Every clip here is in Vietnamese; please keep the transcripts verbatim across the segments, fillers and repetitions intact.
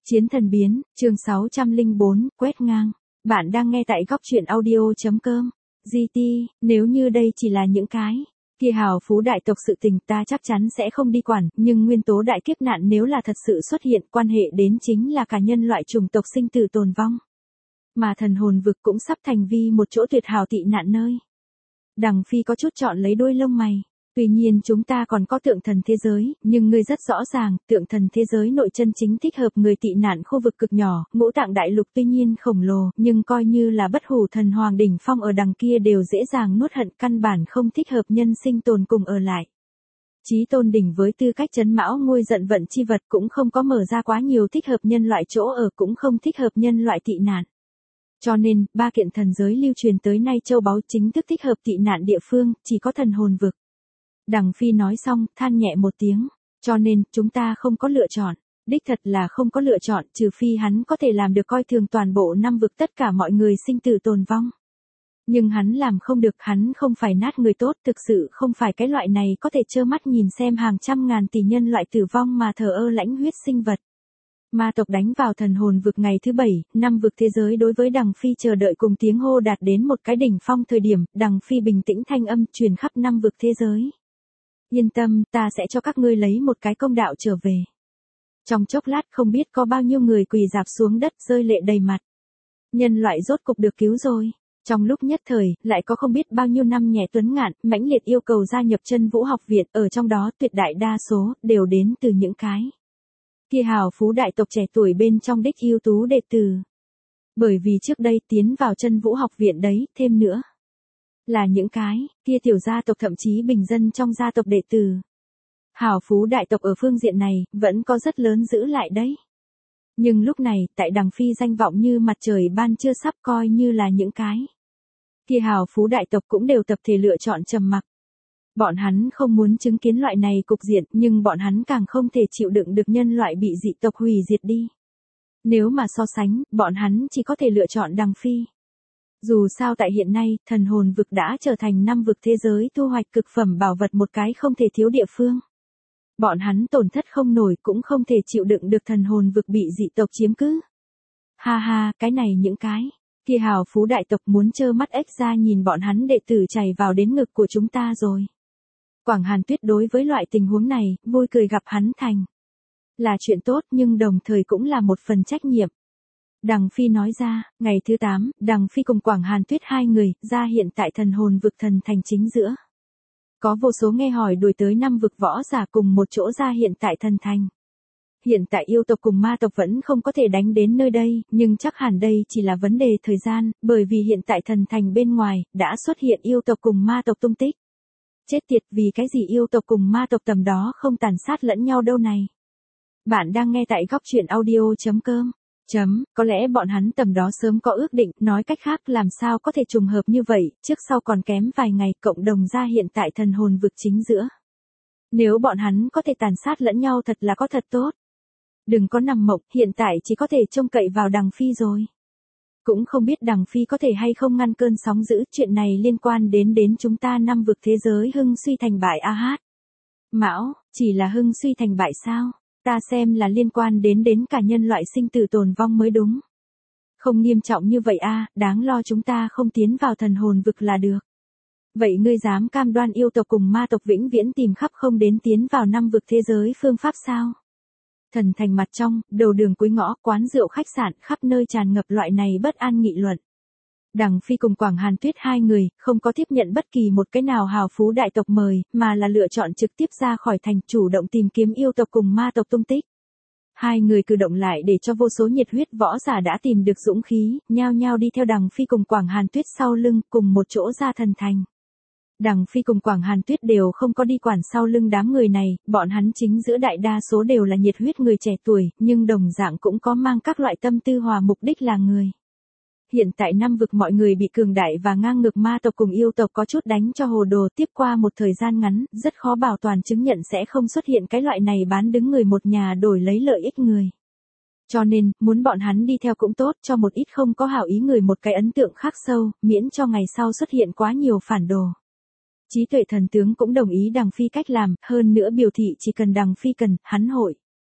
Chiến thần biến, chương sáu trăm lẻ bốn, quét ngang. Bạn đang nghe tại góc truyện audio.com. giê tê, nếu như đây chỉ là những cái kia hào phú đại tộc sự tình ta chắc chắn sẽ không đi quản, nhưng nguyên tố đại kiếp nạn nếu là thật sự xuất hiện quan hệ đến chính là cả nhân loại chủng tộc sinh tử tồn vong. Mà thần hồn vực cũng sắp thành vi một chỗ tuyệt hảo tị nạn nơi. Đằng Phi có chút chọn lấy đôi lông mày. Tuy nhiên chúng ta còn có tượng thần thế giới, nhưng ngươi rất rõ ràng, tượng thần thế giới nội chân chính thích hợp người tị nạn khu vực cực nhỏ, ngũ tạng đại lục tuy nhiên khổng lồ, nhưng coi như là bất hủ thần hoàng đỉnh phong ở đằng kia đều dễ dàng nuốt hận, căn bản không thích hợp nhân sinh tồn cùng ở lại. Chí tôn đỉnh với tư cách trấn mão ngôi giận vận chi vật cũng không có mở ra quá nhiều thích hợp nhân loại chỗ ở, cũng không thích hợp nhân loại tị nạn. Cho nên, ba kiện thần giới lưu truyền tới nay châu báu chính thức thích hợp tị nạn địa phương, chỉ có thần hồn vực. Đằng Phi nói xong, than nhẹ một tiếng, cho nên, chúng ta không có lựa chọn, đích thật là không có lựa chọn, trừ phi hắn có thể làm được coi thường toàn bộ năm vực tất cả mọi người sinh tử tồn vong. Nhưng hắn làm không được, hắn không phải nát người tốt, thực sự không phải cái loại này có thể trơ mắt nhìn xem hàng trăm ngàn tỷ nhân loại tử vong mà thờ ơ lãnh huyết sinh vật. Ma tộc đánh vào thần hồn vực ngày thứ bảy, năm vực thế giới đối với Đằng Phi chờ đợi cùng tiếng hô đạt đến một cái đỉnh phong thời điểm, Đằng Phi bình tĩnh thanh âm truyền khắp năm vực thế giới. Yên tâm, ta sẽ cho các ngươi lấy một cái công đạo trở về. Trong chốc lát không biết có bao nhiêu người quỳ rạp xuống đất rơi lệ đầy mặt. Nhân loại rốt cục được cứu rồi. Trong lúc nhất thời, lại có không biết bao nhiêu năm nhẹ tuấn ngạn, mãnh liệt yêu cầu gia nhập chân vũ học viện, ở trong đó tuyệt đại đa số, đều đến từ những cái kia hào phú đại tộc trẻ tuổi bên trong đích ưu tú đệ tử. Bởi vì trước đây tiến vào chân vũ học viện đấy, thêm nữa là những cái kia tiểu gia tộc thậm chí bình dân trong gia tộc đệ tử. Hào phú đại tộc ở phương diện này, vẫn có rất lớn giữ lại đấy. Nhưng lúc này, tại Đằng Phi danh vọng như mặt trời ban trưa sắp coi như là những cái kia hào phú đại tộc cũng đều tập thể lựa chọn trầm mặc. Bọn hắn không muốn chứng kiến loại này cục diện, nhưng bọn hắn càng không thể chịu đựng được nhân loại bị dị tộc hủy diệt đi. Nếu mà so sánh, bọn hắn chỉ có thể lựa chọn Đằng Phi. Dù sao tại hiện nay, thần hồn vực đã trở thành năm vực thế giới thu hoạch cực phẩm bảo vật một cái không thể thiếu địa phương. Bọn hắn tổn thất không nổi cũng không thể chịu đựng được thần hồn vực bị dị tộc chiếm cứ. Ha ha, cái này những cái kia hào phú đại tộc muốn trơ mắt ếch ra nhìn bọn hắn đệ tử chảy vào đến ngực của chúng ta rồi. Quảng Hàn Tuyết đối với loại tình huống này, vui cười gặp hắn thành là chuyện tốt, nhưng đồng thời cũng là một phần trách nhiệm. Đằng Phi nói ra, ngày thứ tám, Đằng Phi cùng Quảng Hàn Tuyết hai người, ra hiện tại thần hồn vực thần thành chính giữa. Có vô số nghe hỏi đuổi tới năm vực võ giả cùng một chỗ ra hiện tại thần thành. Hiện tại yêu tộc cùng ma tộc vẫn không có thể đánh đến nơi đây, nhưng chắc hẳn đây chỉ là vấn đề thời gian, bởi vì hiện tại thần thành bên ngoài, đã xuất hiện yêu tộc cùng ma tộc tung tích. Chết tiệt, vì cái gì yêu tộc cùng ma tộc tầm đó không tàn sát lẫn nhau đâu này. Bạn đang nghe tại góc truyện audio.com. Chấm, có lẽ bọn hắn tầm đó sớm có ước định, nói cách khác làm sao có thể trùng hợp như vậy, trước sau còn kém vài ngày cộng đồng ra hiện tại thần hồn vực chính giữa. Nếu bọn hắn có thể tàn sát lẫn nhau thật là có thật tốt. Đừng có nằm mộng, hiện tại chỉ có thể trông cậy vào Đằng Phi rồi. Cũng không biết Đằng Phi có thể hay không ngăn cơn sóng dữ, chuyện này liên quan đến đến chúng ta năm vực thế giới hưng suy thành bại a hát. Mão, chỉ là hưng suy thành bại sao? Ta xem là liên quan đến đến cả nhân loại sinh tử tồn vong mới đúng. Không nghiêm trọng như vậy a, đáng lo chúng ta không tiến vào thần hồn vực là được. Vậy ngươi dám cam đoan yêu tộc cùng ma tộc vĩnh viễn tìm khắp không đến tiến vào năm vực thế giới phương pháp sao? Thần thành mặt trong, đầu đường cuối ngõ, quán rượu khách sạn, khắp nơi tràn ngập loại này bất an nghị luận. Đằng Phi cùng Quảng Hàn Tuyết hai người, không có tiếp nhận bất kỳ một cái nào hào phú đại tộc mời, mà là lựa chọn trực tiếp ra khỏi thành, chủ động tìm kiếm yêu tộc cùng ma tộc tung tích. Hai người cử động lại để cho vô số nhiệt huyết võ giả đã tìm được dũng khí, nhao nhao đi theo Đằng Phi cùng Quảng Hàn Tuyết sau lưng, cùng một chỗ ra thần thành. Đằng Phi cùng Quảng Hàn Tuyết đều không có đi quản sau lưng đám người này, bọn hắn chính giữa đại đa số đều là nhiệt huyết người trẻ tuổi, nhưng đồng dạng cũng có mang các loại tâm tư hòa mục đích là người. Hiện tại năm vực mọi người bị cường đại và ngang ngược ma tộc cùng yêu tộc có chút đánh cho hồ đồ, tiếp qua một thời gian ngắn, rất khó bảo toàn chứng nhận sẽ không xuất hiện cái loại này bán đứng người một nhà đổi lấy lợi ích người. Cho nên, muốn bọn hắn đi theo cũng tốt, cho một ít không có hảo ý người một cái ấn tượng khắc sâu, miễn cho ngày sau xuất hiện quá nhiều phản đồ. Trí tuệ thần tướng cũng đồng ý Đằng Phi cách làm, hơn nữa biểu thị chỉ cần Đằng Phi cần, hắn hội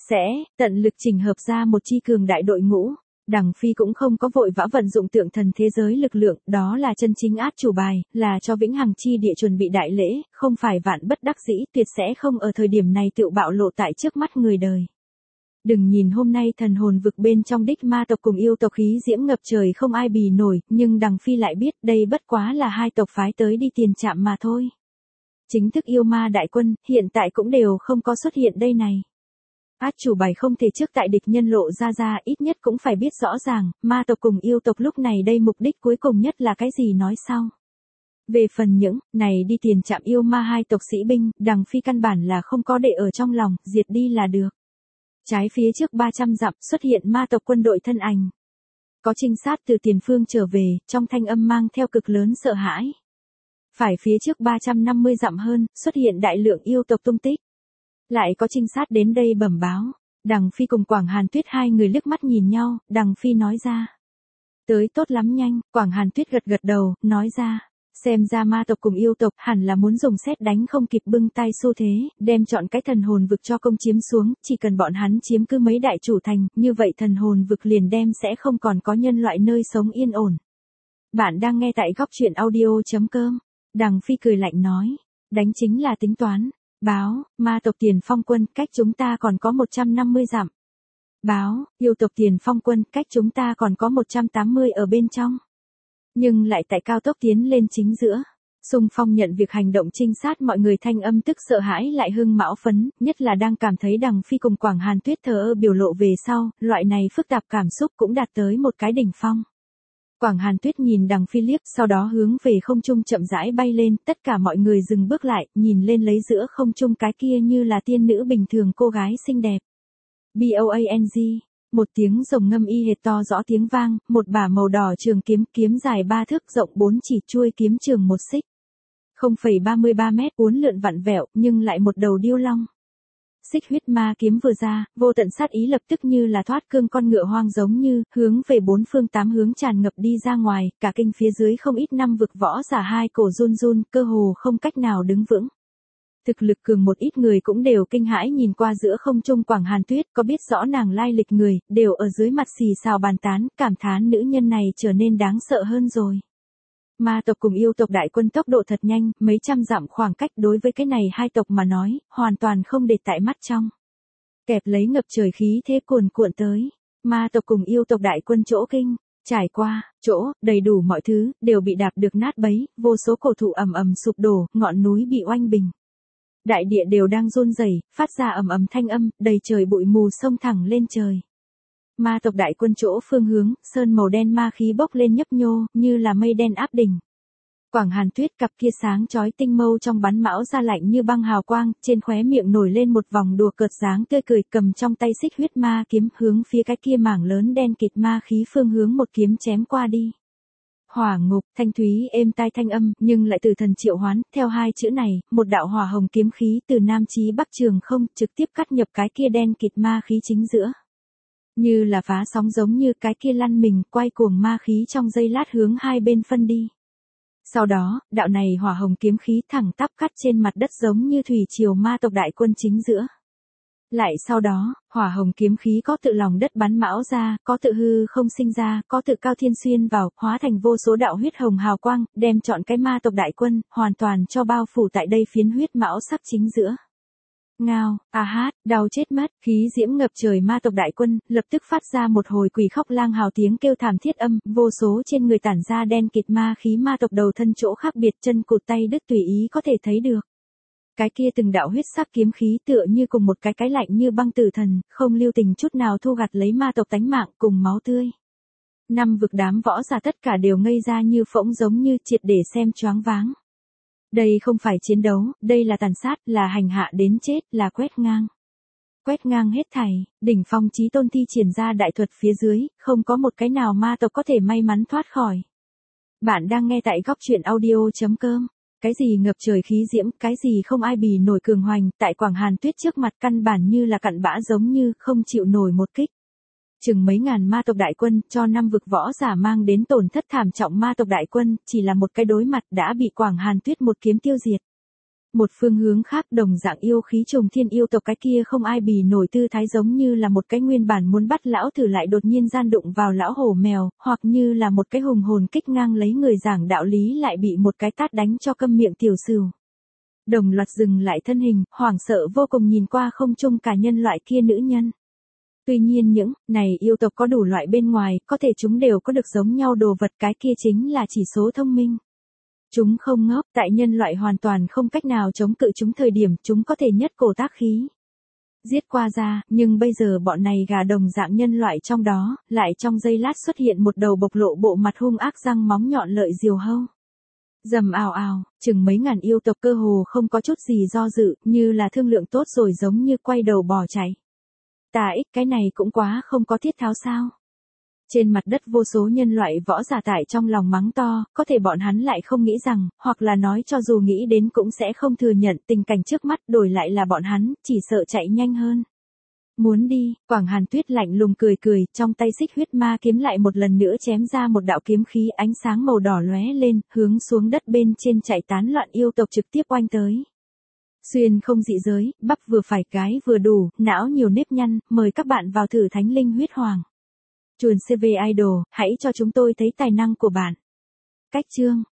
sẽ tận lực chỉnh hợp ra một chi cường đại đội ngũ. Đằng Phi cũng không có vội vã vận dụng tượng thần thế giới lực lượng, đó là chân chính át chủ bài, là cho vĩnh hằng chi địa chuẩn bị đại lễ, không phải vạn bất đắc dĩ, tuyệt sẽ không ở thời điểm này tự bạo lộ tại trước mắt người đời. Đừng nhìn hôm nay thần hồn vực bên trong đích ma tộc cùng yêu tộc khí diễm ngập trời không ai bì nổi, nhưng Đằng Phi lại biết đây bất quá là hai tộc phái tới đi tiền trạm mà thôi. Chính thức yêu ma đại quân, hiện tại cũng đều không có xuất hiện đây này. Át chủ bài không thể trước tại địch nhân lộ ra ra, ít nhất cũng phải biết rõ ràng, ma tộc cùng yêu tộc lúc này đây mục đích cuối cùng nhất là cái gì nói sau. Về phần những, này đi tiền trạm yêu ma hai tộc sĩ binh, Đằng Phi căn bản là không có để ở trong lòng, diệt đi là được. Trái phía trước ba trăm dặm xuất hiện ma tộc quân đội thân ảnh. Có trinh sát từ tiền phương trở về, trong thanh âm mang theo cực lớn sợ hãi. Phải phía trước ba trăm năm mươi dặm hơn, xuất hiện đại lượng yêu tộc tung tích. Lại có trinh sát đến đây bẩm báo. Đằng Phi cùng Quảng Hàn Tuyết hai người liếc mắt nhìn nhau, Đằng Phi nói ra. Tới tốt lắm nhanh, Quảng Hàn Tuyết gật gật đầu, nói ra. Xem ra ma tộc cùng yêu tộc hẳn là muốn dùng sét đánh không kịp bưng tay xu thế, đem chọn cái thần hồn vực cho công chiếm xuống, chỉ cần bọn hắn chiếm cứ mấy đại chủ thành, như vậy thần hồn vực liền đem sẽ không còn có nhân loại nơi sống yên ổn. Bạn đang nghe tại góc truyện audio chấm com. Đằng Phi cười lạnh nói, đánh chính là tính toán. Báo, ma tộc Tiền Phong quân, cách chúng ta còn có một trăm năm mươi dặm. Báo, yêu tộc Tiền Phong quân, cách chúng ta còn có một trăm tám mươi ở bên trong. Nhưng lại tại cao tốc tiến lên chính giữa. Xung phong nhận việc hành động trinh sát mọi người thanh âm tức sợ hãi lại hưng mão phấn, nhất là đang cảm thấy Đằng Phi cùng Quảng Hàn Tuyết thờ ơ biểu lộ về sau, loại này phức tạp cảm xúc cũng đạt tới một cái đỉnh phong. Quảng Hàn Tuyết nhìn Đằng Phi liếc, sau đó hướng về không trung chậm rãi bay lên, tất cả mọi người dừng bước lại, nhìn lên lấy giữa không trung cái kia như là tiên nữ bình thường cô gái xinh đẹp. Boang, một tiếng rồng ngâm y hệt to rõ tiếng vang, một bả màu đỏ trường kiếm, kiếm dài ba thước rộng bốn chỉ, chuôi kiếm trường một xích. không phẩy ba mươi ba mét, uốn lượn vặn vẹo, nhưng lại một đầu điêu long. Xích huyết ma kiếm vừa ra, vô tận sát ý lập tức như là thoát cương con ngựa hoang giống như, hướng về bốn phương tám hướng tràn ngập đi ra ngoài, cả kinh phía dưới không ít năm vực võ giả hai cổ run run, cơ hồ không cách nào đứng vững. Thực lực cường một ít người cũng đều kinh hãi nhìn qua giữa không trung Quảng Hàn Tuyết, có biết rõ nàng lai lịch người, đều ở dưới mặt xì xào bàn tán, cảm thán nữ nhân này trở nên đáng sợ hơn rồi. Ma tộc cùng yêu tộc đại quân tốc độ thật nhanh, mấy trăm dặm khoảng cách đối với cái này hai tộc mà nói, hoàn toàn không để tại mắt trong. Kẹp lấy ngập trời khí thế cuồn cuộn tới, ma tộc cùng yêu tộc đại quân chỗ kinh, trải qua, chỗ, đầy đủ mọi thứ, đều bị đạp được nát bấy, vô số cổ thụ ầm ầm sụp đổ, ngọn núi bị oanh bình. Đại địa đều đang run rẩy, phát ra ầm ầm thanh âm, đầy trời bụi mù xông thẳng lên trời. Ma tộc đại quân chỗ phương hướng, sơn màu đen ma khí bốc lên nhấp nhô, như là mây đen áp đỉnh. Quảng Hàn Tuyết cặp kia sáng chói tinh mâu trong bắn mão ra lạnh như băng hào quang, trên khóe miệng nổi lên một vòng đùa cợt dáng tươi cười, cầm trong tay xích huyết ma kiếm hướng phía cái kia mảng lớn đen kịt ma khí phương hướng một kiếm chém qua đi. Hỏa ngục, thanh thúy êm tai thanh âm, nhưng lại từ thần triệu hoán, theo hai chữ này, một đạo hỏa hồng kiếm khí từ nam chí bắc trường không, trực tiếp cắt nhập cái kia đen kịt ma khí chính giữa. Như là phá sóng giống như cái kia lăn mình, quay cuồng ma khí trong giây lát hướng hai bên phân đi. Sau đó, đạo này hỏa hồng kiếm khí thẳng tắp cắt trên mặt đất giống như thủy triều ma tộc đại quân chính giữa. Lại sau đó, hỏa hồng kiếm khí có tự lòng đất bắn mão ra, có tự hư không sinh ra, có tự cao thiên xuyên vào, hóa thành vô số đạo huyết hồng hào quang, đem chọn cái ma tộc đại quân, hoàn toàn cho bao phủ tại đây phiến huyết mão sắc chính giữa. Ngao, a hát, đau chết mất, khí diễm ngập trời ma tộc đại quân, lập tức phát ra một hồi quỷ khóc lang hào tiếng kêu thảm thiết âm, vô số trên người tản ra đen kịt ma khí ma tộc đầu thân chỗ khác biệt, chân cụt tay đứt tùy ý có thể thấy được. Cái kia từng đạo huyết sắc kiếm khí tựa như cùng một cái cái lạnh như băng tử thần, không lưu tình chút nào thu gặt lấy ma tộc tánh mạng cùng máu tươi. Năm vực đám võ giả tất cả đều ngây ra như phỗng giống như triệt để xem choáng váng. Đây không phải chiến đấu, đây là tàn sát, là hành hạ đến chết, là quét ngang. Quét ngang hết thảy, đỉnh phong chí tôn thi triển ra đại thuật phía dưới, không có một cái nào ma tộc có thể may mắn thoát khỏi. Bạn đang nghe tại góc truyện audio chấm com. Cái gì ngập trời khí diễm, cái gì không ai bì nổi cường hoành, tại Quảng Hàn Tuyết trước mặt căn bản như là cặn bã giống như không chịu nổi một kích. Chừng mấy ngàn ma tộc đại quân, cho năm vực võ giả mang đến tổn thất thảm trọng ma tộc đại quân, chỉ là một cái đối mặt đã bị Quảng Hàn Tuyết một kiếm tiêu diệt. Một phương hướng khác đồng dạng yêu khí trùng thiên yêu tộc cái kia không ai bì nổi tư thái giống như là một cái nguyên bản muốn bắt lão tử lại đột nhiên gian đụng vào lão hổ mèo, hoặc như là một cái hùng hồn kích ngang lấy người giảng đạo lý lại bị một cái tát đánh cho câm miệng tiểu sửu. Đồng loạt dừng lại thân hình, hoảng sợ vô cùng nhìn qua không trung cả nhân loại kia nữ nhân. Tuy nhiên những này yêu tộc có đủ loại bên ngoài, có thể chúng đều có được giống nhau đồ vật, cái kia chính là chỉ số thông minh. Chúng không ngốc, tại nhân loại hoàn toàn không cách nào chống cự chúng thời điểm, chúng có thể nhất cổ tác khí giết qua ra, nhưng bây giờ bọn này gà đồng dạng nhân loại trong đó, lại trong giây lát xuất hiện một đầu bộc lộ bộ mặt hung ác răng móng nhọn lợi diều hâu. Rầm ào ào, chừng mấy ngàn yêu tộc cơ hồ không có chút gì do dự, như là thương lượng tốt rồi giống như quay đầu bỏ chạy. Ta ích cái này cũng quá không có thiết tháo sao. Trên mặt đất vô số nhân loại võ giả tại trong lòng mắng to, có thể bọn hắn lại không nghĩ rằng, hoặc là nói cho dù nghĩ đến cũng sẽ không thừa nhận tình cảnh trước mắt, đổi lại là bọn hắn, chỉ sợ chạy nhanh hơn. Muốn đi, Quảng Hàn Tuyết lạnh lùng cười cười, trong tay xích huyết ma kiếm lại một lần nữa chém ra một đạo kiếm khí ánh sáng màu đỏ lóe lên, hướng xuống đất bên trên chạy tán loạn yêu tộc trực tiếp oanh tới. Xuyên không dị giới, bắp vừa phải cái vừa đủ, não nhiều nếp nhăn, mời các bạn vào thử Thánh Linh Huyết Hoàng. Chuồn xê vê Idol, hãy cho chúng tôi thấy tài năng của bạn. Cách chương